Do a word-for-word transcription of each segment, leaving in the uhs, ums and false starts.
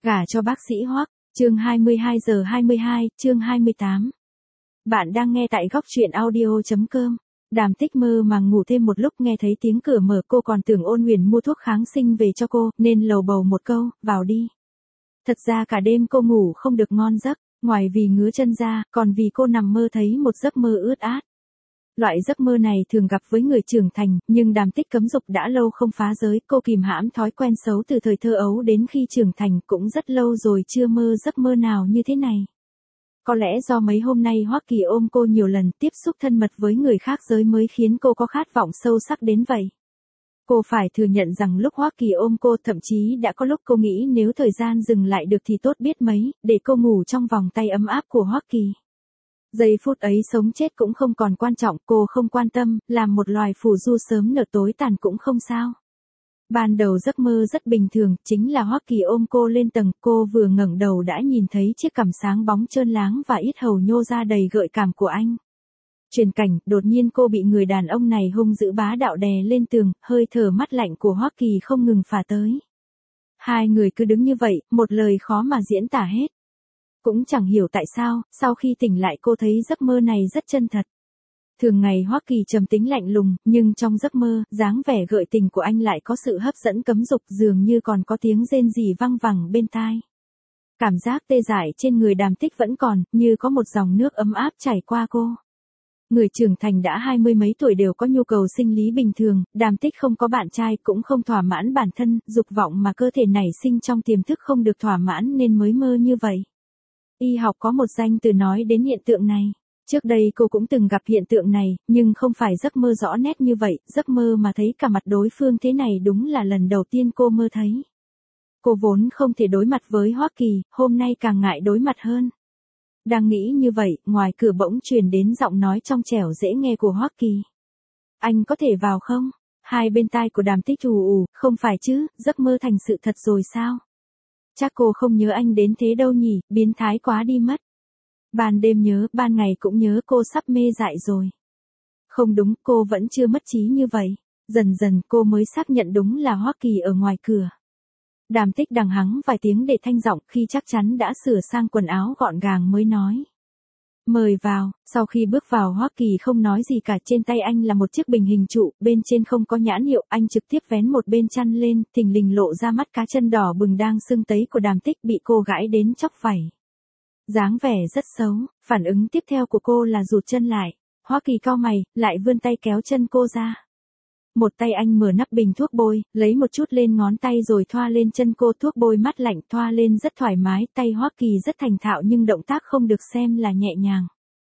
Gả cho bác sĩ Hoắc, chương hai mươi hai giờ hai mươi hai, chương hai mươi tám. Bạn đang nghe tại góc truyện audio chấm com. Đàm Tích mơ màng ngủ thêm một lúc nghe thấy tiếng cửa mở, cô còn tưởng Ôn Huyền mua thuốc kháng sinh về cho cô, nên lầu bầu một câu, vào đi. Thật ra cả đêm cô ngủ không được ngon giấc, ngoài vì ngứa chân ra, còn vì cô nằm mơ thấy một giấc mơ ướt át. Loại giấc mơ này thường gặp với người trưởng thành, nhưng Đàm Tích cấm dục đã lâu không phá giới, cô kìm hãm thói quen xấu từ thời thơ ấu đến khi trưởng thành, cũng rất lâu rồi chưa mơ giấc mơ nào như thế này. Có lẽ do mấy hôm nay Hoắc Kỳ ôm cô nhiều lần, tiếp xúc thân mật với người khác giới mới khiến cô có khát vọng sâu sắc đến vậy. Cô phải thừa nhận rằng lúc Hoắc Kỳ ôm cô, thậm chí đã có lúc cô nghĩ nếu thời gian dừng lại được thì tốt biết mấy, để cô ngủ trong vòng tay ấm áp của Hoắc Kỳ. Giây phút ấy sống chết cũng không còn quan trọng, cô không quan tâm, làm một loài phù du sớm nở tối tàn cũng không sao. Ban đầu giấc mơ rất bình thường, chính là Hoắc Kỳ ôm cô lên tầng, cô vừa ngẩng đầu đã nhìn thấy chiếc cằm sáng bóng trơn láng và yết hầu nhô ra đầy gợi cảm của anh. Chuyển cảnh, đột nhiên cô bị người đàn ông này hung dữ bá đạo đè lên tường, hơi thở mát lạnh của Hoắc Kỳ không ngừng phả tới. Hai người cứ đứng như vậy, một lời khó mà diễn tả hết. Cũng chẳng hiểu tại sao, sau khi tỉnh lại cô thấy giấc mơ này rất chân thật. Thường ngày Hoắc Kỳ trầm tính lạnh lùng, nhưng trong giấc mơ, dáng vẻ gợi tình của anh lại có sự hấp dẫn cấm dục, dường như còn có tiếng rên rỉ văng vẳng bên tai. Cảm giác tê dại trên người Đàm Tích vẫn còn, như có một dòng nước ấm áp chảy qua cô. Người trưởng thành đã hai mươi mấy tuổi đều có nhu cầu sinh lý bình thường, Đàm Tích không có bạn trai cũng không thỏa mãn bản thân, dục vọng mà cơ thể nảy sinh trong tiềm thức không được thỏa mãn nên mới mơ như vậy. Y học có một danh từ nói đến hiện tượng này. Trước đây cô cũng từng gặp hiện tượng này, nhưng không phải giấc mơ rõ nét như vậy, giấc mơ mà thấy cả mặt đối phương thế này đúng là lần đầu tiên cô mơ thấy. Cô vốn không thể đối mặt với Hoắc Kỳ, hôm nay càng ngại đối mặt hơn. Đang nghĩ như vậy, ngoài cửa bỗng truyền đến giọng nói trong trẻo dễ nghe của Hoắc Kỳ. Anh có thể vào không? Hai bên tai của Đàm Tích ù ù, không phải chứ, giấc mơ thành sự thật rồi sao? Chắc cô không nhớ anh đến thế đâu nhỉ, biến thái quá đi mất. Ban đêm nhớ, ban ngày cũng nhớ, cô sắp mê dại rồi. Không đúng, cô vẫn chưa mất trí như vậy. Dần dần cô mới xác nhận đúng là Hoắc Kỳ ở ngoài cửa. Đàm Tích đằng hắng vài tiếng để thanh giọng, khi chắc chắn đã sửa sang quần áo gọn gàng mới nói. Mời vào. Sau khi bước vào Hoắc Kỳ không nói gì cả, trên tay anh là một chiếc bình hình trụ, bên trên không có nhãn hiệu, anh trực tiếp vén một bên chăn lên, thình lình lộ ra mắt cá chân đỏ bừng đang sưng tấy của Đàm Tích bị cô gãi đến chóc vảy. Dáng vẻ rất xấu, phản ứng tiếp theo của cô là rụt chân lại. Hoắc Kỳ cau mày, lại vươn tay kéo chân cô ra. Một tay anh mở nắp bình thuốc bôi, lấy một chút lên ngón tay rồi thoa lên chân cô, thuốc bôi mát lạnh thoa lên rất thoải mái, tay Hoắc Kỳ rất thành thạo nhưng động tác không được xem là nhẹ nhàng.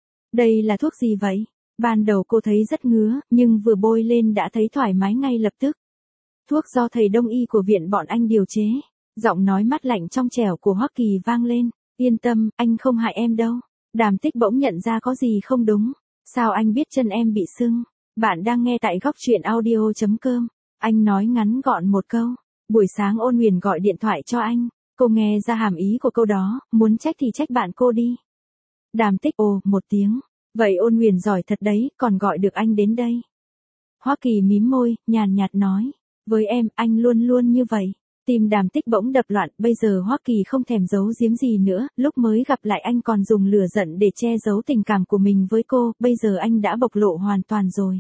Đây là thuốc gì vậy? Ban đầu cô thấy rất ngứa, nhưng vừa bôi lên đã thấy thoải mái ngay lập tức. Thuốc do thầy đông y của viện bọn anh điều chế. Giọng nói mát lạnh trong trẻo của Hoắc Kỳ vang lên. Yên tâm, anh không hại em đâu. Đàm Tích bỗng nhận ra có gì không đúng. Sao anh biết chân em bị sưng? Bạn đang nghe tại góc truyện audio chấm com. Anh nói ngắn gọn một câu. Buổi sáng Ôn Huyền gọi điện thoại cho anh. Cô nghe ra hàm ý của câu đó, muốn trách thì trách bạn cô đi. Đàm Tích ồ một tiếng. Vậy Ôn Huyền giỏi thật đấy, còn gọi được anh đến đây. Hoắc Kỳ mím môi, nhàn nhạt nói. Với em, anh luôn luôn như vậy. Tim Đàm Tích bỗng đập loạn, bây giờ Hoắc Kỳ không thèm giấu giếm gì nữa, lúc mới gặp lại anh còn dùng lửa giận để che giấu tình cảm của mình với cô, bây giờ anh đã bộc lộ hoàn toàn rồi.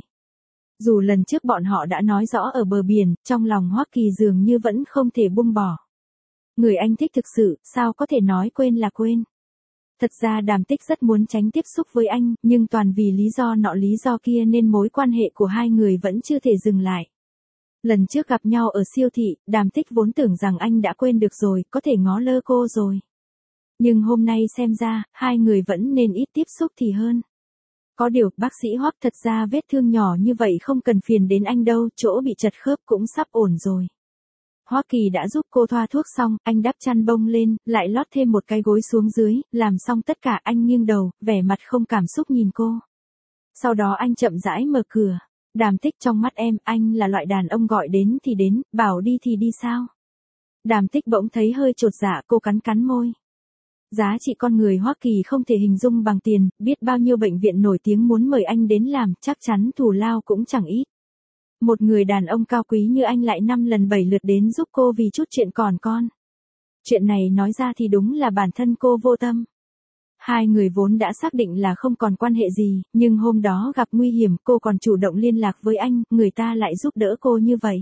Dù lần trước bọn họ đã nói rõ ở bờ biển, trong lòng Hoắc Kỳ dường như vẫn không thể buông bỏ. Người anh thích thực sự, sao có thể nói quên là quên. Thật ra Đàm Tích rất muốn tránh tiếp xúc với anh, nhưng toàn vì lý do nọ lý do kia nên mối quan hệ của hai người vẫn chưa thể dừng lại. Lần trước gặp nhau ở siêu thị, Đàm Tích vốn tưởng rằng anh đã quên được rồi, có thể ngó lơ cô rồi. Nhưng hôm nay xem ra, hai người vẫn nên ít tiếp xúc thì hơn. Có điều, bác sĩ Hoắc, thật ra vết thương nhỏ như vậy không cần phiền đến anh đâu, chỗ bị chật khớp cũng sắp ổn rồi. Hoắc Kỳ đã giúp cô thoa thuốc xong, anh đắp chăn bông lên, lại lót thêm một cái gối xuống dưới, làm xong tất cả anh nghiêng đầu, vẻ mặt không cảm xúc nhìn cô. Sau đó anh chậm rãi mở cửa. Đàm Tích, trong mắt em, anh là loại đàn ông gọi đến thì đến, bảo đi thì đi sao? Đàm Tích bỗng thấy hơi chột dạ, cô cắn cắn môi. Giá trị con người Hoắc Kỳ không thể hình dung bằng tiền, biết bao nhiêu bệnh viện nổi tiếng muốn mời anh đến làm, chắc chắn thù lao cũng chẳng ít. Một người đàn ông cao quý như anh lại năm lần bảy lượt đến giúp cô vì chút chuyện còn con. Chuyện này nói ra thì đúng là bản thân cô vô tâm. Hai người vốn đã xác định là không còn quan hệ gì, nhưng hôm đó gặp nguy hiểm cô còn chủ động liên lạc với anh, người ta lại giúp đỡ cô như vậy.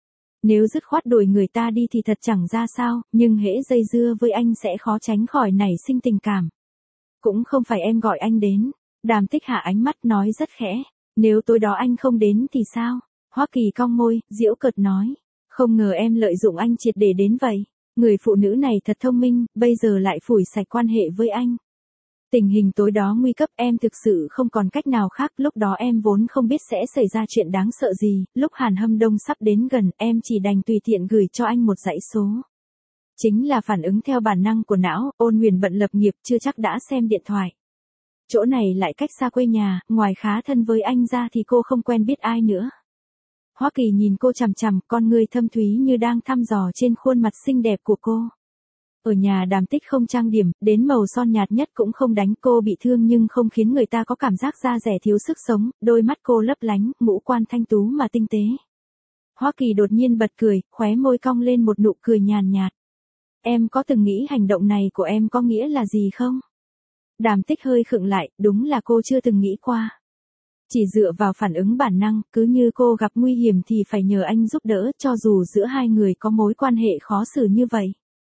Nếu dứt khoát đuổi người ta đi thì thật chẳng ra sao, nhưng hễ dây dưa với anh sẽ khó tránh khỏi nảy sinh tình cảm. Cũng không phải em gọi anh đến. Đàm Tích hạ ánh mắt nói rất khẽ. Nếu tối đó anh không đến thì sao? Hoa Kỳ cong môi, giễu cợt nói. Không ngờ em lợi dụng anh triệt để đến vậy. Người phụ nữ này thật thông minh, bây giờ lại phủi sạch quan hệ với anh. Tình hình tối đó nguy cấp, em thực sự không còn cách nào khác, lúc đó em vốn không biết sẽ xảy ra chuyện đáng sợ gì, lúc Hàn Hâm Đông sắp đến gần, em chỉ đành tùy tiện gửi cho anh một dãy số. Chính là phản ứng theo bản năng của não, Ôn Huyền bận lập nghiệp chưa chắc đã xem điện thoại. Chỗ này lại cách xa quê nhà, ngoài khá thân với anh ra thì cô không quen biết ai nữa. Hoa Kỳ nhìn cô chằm chằm, con người thâm thúy như đang thăm dò trên khuôn mặt xinh đẹp của cô. Ở nhà Đàm Tích không trang điểm, đến màu son nhạt nhất cũng không đánh, cô bị thương nhưng không khiến người ta có cảm giác da dẻ thiếu sức sống, đôi mắt cô lấp lánh, ngũ quan thanh tú mà tinh tế. Hoa Kỳ đột nhiên bật cười, khóe môi cong lên một nụ cười nhàn nhạt. Em có từng nghĩ hành động này của em có nghĩa là gì không? Đàm Tích hơi khựng lại, đúng là cô chưa từng nghĩ qua. Chỉ dựa vào phản ứng bản năng, cứ như cô gặp nguy hiểm thì phải nhờ anh giúp đỡ, cho dù giữa hai người có mối quan hệ khó xử như vậy.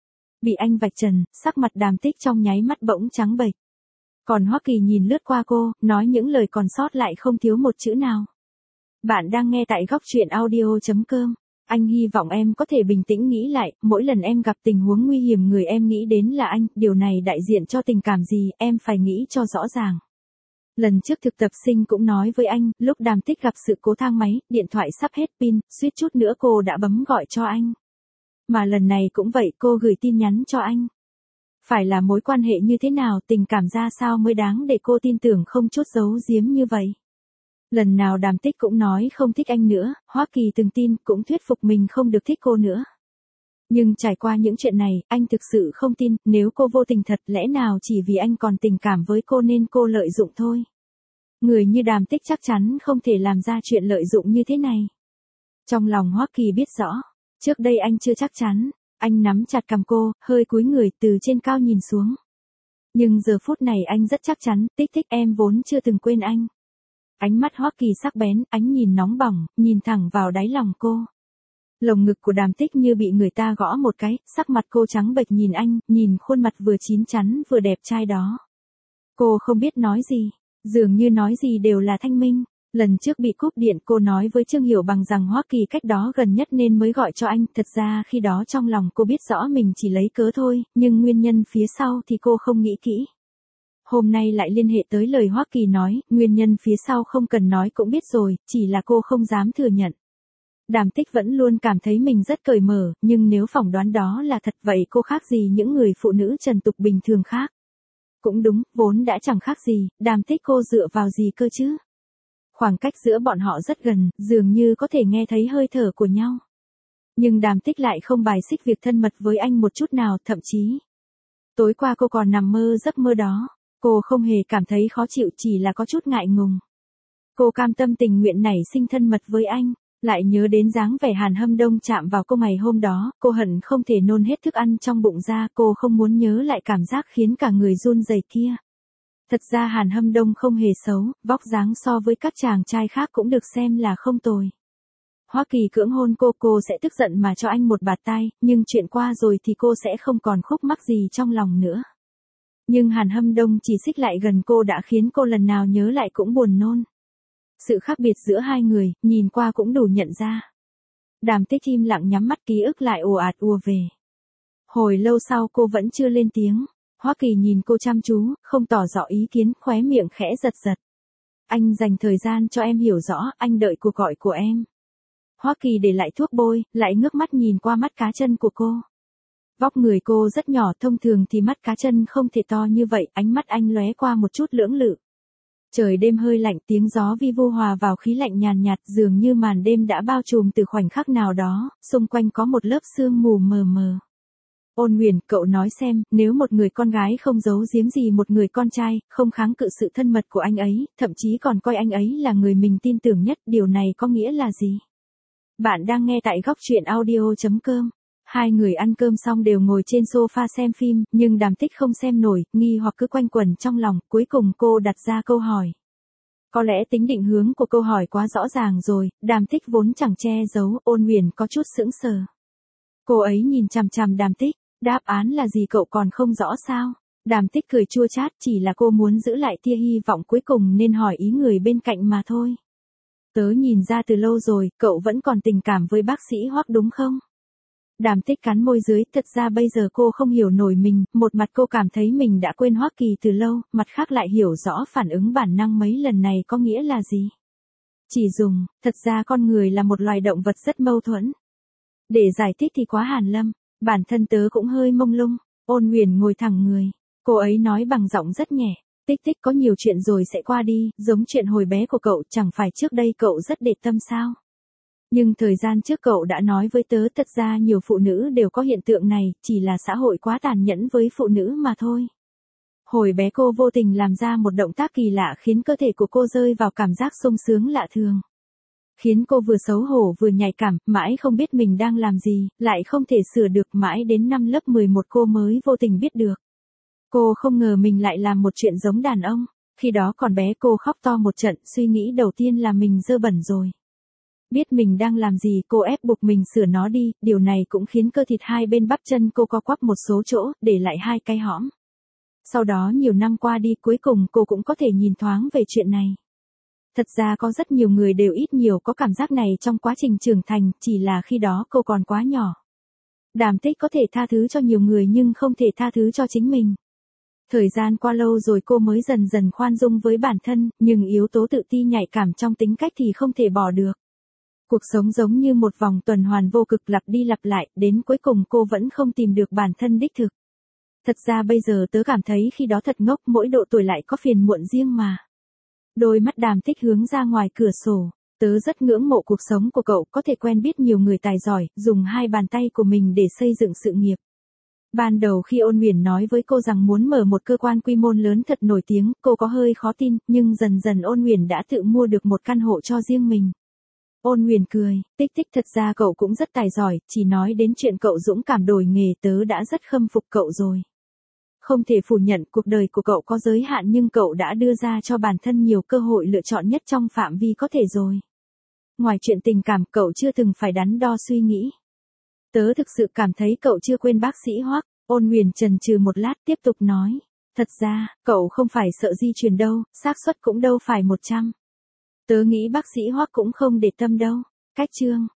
Bị anh vạch trần, sắc mặt Đàm Tích trong nháy mắt bỗng trắng bệch. Còn Hoa Kỳ nhìn lướt qua cô, nói những lời còn sót lại không thiếu một chữ nào. Bạn đang nghe tại góc truyện audio chấm com. Anh hy vọng em có thể bình tĩnh nghĩ lại, mỗi lần em gặp tình huống nguy hiểm người em nghĩ đến là anh, điều này đại diện cho tình cảm gì, em phải nghĩ cho rõ ràng. Lần trước thực tập sinh cũng nói với anh, lúc Đàm Tích gặp sự cố thang máy, điện thoại sắp hết pin, suýt chút nữa cô đã bấm gọi cho anh. Mà lần này cũng vậy, cô gửi tin nhắn cho anh. Phải là mối quan hệ như thế nào, tình cảm ra sao mới đáng để cô tin tưởng không chút giấu giếm như vậy. Lần nào Đàm Tích cũng nói không thích anh nữa, Hoa Kỳ từng tin, cũng thuyết phục mình không được thích cô nữa. Nhưng trải qua những chuyện này, anh thực sự không tin, nếu cô vô tình thật, lẽ nào chỉ vì anh còn tình cảm với cô nên cô lợi dụng thôi. Người như Đàm Tích chắc chắn không thể làm ra chuyện lợi dụng như thế này. Trong lòng Hoa Kỳ biết rõ, trước đây anh chưa chắc chắn, anh nắm chặt cằm cô, hơi cúi người từ trên cao nhìn xuống. Nhưng giờ phút này anh rất chắc chắn, Tích Tích em vốn chưa từng quên anh. Ánh mắt Hoa Kỳ sắc bén, ánh nhìn nóng bỏng, nhìn thẳng vào đáy lòng cô. Lồng ngực của Đàm Tích như bị người ta gõ một cái, sắc mặt cô trắng bệch nhìn anh, nhìn khuôn mặt vừa chín chắn vừa đẹp trai đó. Cô không biết nói gì, dường như nói gì đều là thanh minh. Lần trước bị cúp điện cô nói với Trương Hiểu Bằng rằng Hoa Kỳ cách đó gần nhất nên mới gọi cho anh, thật ra khi đó trong lòng cô biết rõ mình chỉ lấy cớ thôi, nhưng nguyên nhân phía sau thì cô không nghĩ kỹ. Hôm nay lại liên hệ tới lời Hoa Kỳ nói, nguyên nhân phía sau không cần nói cũng biết rồi, chỉ là cô không dám thừa nhận. Đàm Tích vẫn luôn cảm thấy mình rất cởi mở, nhưng nếu phỏng đoán đó là thật vậy cô khác gì những người phụ nữ trần tục bình thường khác. Cũng đúng, vốn đã chẳng khác gì, Đàm Tích cô dựa vào gì cơ chứ? Khoảng cách giữa bọn họ rất gần, dường như có thể nghe thấy hơi thở của nhau. Nhưng Đàm Tích lại không bài xích việc thân mật với anh một chút nào, thậm chí. Tối qua cô còn nằm mơ giấc mơ đó, cô không hề cảm thấy khó chịu, chỉ là có chút ngại ngùng. Cô cam tâm tình nguyện nảy sinh thân mật với anh, lại nhớ đến dáng vẻ Hàn Hâm Đông chạm vào cô ngày hôm đó, cô hận không thể nôn hết thức ăn trong bụng ra, cô không muốn nhớ lại cảm giác khiến cả người run rẩy kia. Thật ra Hàn Hâm Đông không hề xấu, vóc dáng so với các chàng trai khác cũng được xem là không tồi. Hoa Kỳ cưỡng hôn cô, cô sẽ tức giận mà cho anh một bạt tai, nhưng chuyện qua rồi thì cô sẽ không còn khúc mắc gì trong lòng nữa. Nhưng Hàn Hâm Đông chỉ xích lại gần cô đã khiến cô lần nào nhớ lại cũng buồn nôn. Sự khác biệt giữa hai người, nhìn qua cũng đủ nhận ra. Đàm Tích im lặng nhắm mắt, ký ức lại ồ ạt ùa về. Hồi lâu sau cô vẫn chưa lên tiếng. Hoa Kỳ nhìn cô chăm chú, không tỏ rõ ý kiến, khóe miệng khẽ giật giật. Anh dành thời gian cho em hiểu rõ, anh đợi cuộc gọi của em. Hoa Kỳ để lại thuốc bôi, lại ngước mắt nhìn qua mắt cá chân của cô. Vóc người cô rất nhỏ, thông thường thì mắt cá chân không thể to như vậy, ánh mắt anh lóe qua một chút lưỡng lự. Trời đêm hơi lạnh, tiếng gió vi vu hòa vào khí lạnh nhàn nhạt, dường như màn đêm đã bao trùm từ khoảnh khắc nào đó, xung quanh có một lớp sương mù mờ mờ. Ôn Huyền, cậu nói xem, nếu một người con gái không giấu giếm gì một người con trai, không kháng cự sự thân mật của anh ấy, thậm chí còn coi anh ấy là người mình tin tưởng nhất, điều này có nghĩa là gì? Bạn đang nghe tại góc truyện audio chấm com. Hai người ăn cơm xong đều ngồi trên sofa xem phim, nhưng Đàm Tích không xem nổi, nghi hoặc cứ quanh quẩn trong lòng, cuối cùng cô đặt ra câu hỏi. Có lẽ tính định hướng của câu hỏi quá rõ ràng rồi, Đàm Tích vốn chẳng che giấu, Ôn Huyền có chút sững sờ. Cô ấy nhìn chằm chằm Đàm Tích, đáp án là gì cậu còn không rõ sao? Đàm Tích cười chua chát, chỉ là cô muốn giữ lại tia hy vọng cuối cùng nên hỏi ý người bên cạnh mà thôi. Tớ nhìn ra từ lâu rồi, cậu vẫn còn tình cảm với bác sĩ Hoắc đúng không? Đàm Tích cắn môi dưới, thật ra bây giờ cô không hiểu nổi mình, một mặt cô cảm thấy mình đã quên Hoắc Kỳ từ lâu, mặt khác lại hiểu rõ phản ứng bản năng mấy lần này có nghĩa là gì. Chỉ dùng, thật ra con người là một loài động vật rất mâu thuẫn. Để giải thích thì quá hàn lâm, bản thân tớ cũng hơi mông lung. Ôn Huyền ngồi thẳng người, cô ấy nói bằng giọng rất nhẹ, Tích Tích có nhiều chuyện rồi sẽ qua đi, giống chuyện hồi bé của cậu, chẳng phải trước đây cậu rất để tâm sao? Nhưng thời gian trước cậu đã nói với tớ thật ra nhiều phụ nữ đều có hiện tượng này, chỉ là xã hội quá tàn nhẫn với phụ nữ mà thôi. Hồi bé cô vô tình làm ra một động tác kỳ lạ khiến cơ thể của cô rơi vào cảm giác sung sướng lạ thường. Khiến cô vừa xấu hổ vừa nhạy cảm, mãi không biết mình đang làm gì, lại không thể sửa được, mãi đến năm lớp mười một cô mới vô tình biết được. Cô không ngờ mình lại làm một chuyện giống đàn ông, khi đó còn bé cô khóc to một trận, suy nghĩ đầu tiên là mình dơ bẩn rồi. Biết mình đang làm gì, cô ép buộc mình sửa nó đi, điều này cũng khiến cơ thịt hai bên bắp chân cô co quắp một số chỗ, để lại hai cái hõm. Sau đó nhiều năm qua đi, cuối cùng cô cũng có thể nhìn thoáng về chuyện này. Thật ra có rất nhiều người đều ít nhiều có cảm giác này trong quá trình trưởng thành, chỉ là khi đó cô còn quá nhỏ. Đàm Tích có thể tha thứ cho nhiều người nhưng không thể tha thứ cho chính mình. Thời gian qua lâu rồi cô mới dần dần khoan dung với bản thân, nhưng yếu tố tự ti nhạy cảm trong tính cách thì không thể bỏ được. Cuộc sống giống như một vòng tuần hoàn vô cực lặp đi lặp lại, đến cuối cùng cô vẫn không tìm được bản thân đích thực. Thật ra bây giờ tớ cảm thấy khi đó thật ngốc, mỗi độ tuổi lại có phiền muộn riêng mà. Đôi mắt Đàm Tích hướng ra ngoài cửa sổ, tớ rất ngưỡng mộ cuộc sống của cậu, có thể quen biết nhiều người tài giỏi, dùng hai bàn tay của mình để xây dựng sự nghiệp. Ban đầu khi Ôn Huyền nói với cô rằng muốn mở một cơ quan quy mô lớn thật nổi tiếng, cô có hơi khó tin, nhưng dần dần Ôn Huyền đã tự mua được một căn hộ cho riêng mình. Ôn Huyền cười, Tích Tích thật ra cậu cũng rất tài giỏi, chỉ nói đến chuyện cậu dũng cảm đổi nghề tớ đã rất khâm phục cậu rồi. Không thể phủ nhận cuộc đời của cậu có giới hạn nhưng cậu đã đưa ra cho bản thân nhiều cơ hội lựa chọn nhất trong phạm vi có thể rồi. Ngoài chuyện tình cảm cậu chưa từng phải đắn đo suy nghĩ. Tớ thực sự cảm thấy cậu chưa quên bác sĩ Hoắc. Ôn Huyền chần chừ một lát tiếp tục nói. Thật ra, cậu không phải sợ di truyền đâu, xác suất cũng đâu phải một trăm. Tớ nghĩ bác sĩ Hoắc cũng không để tâm đâu. Cách chương.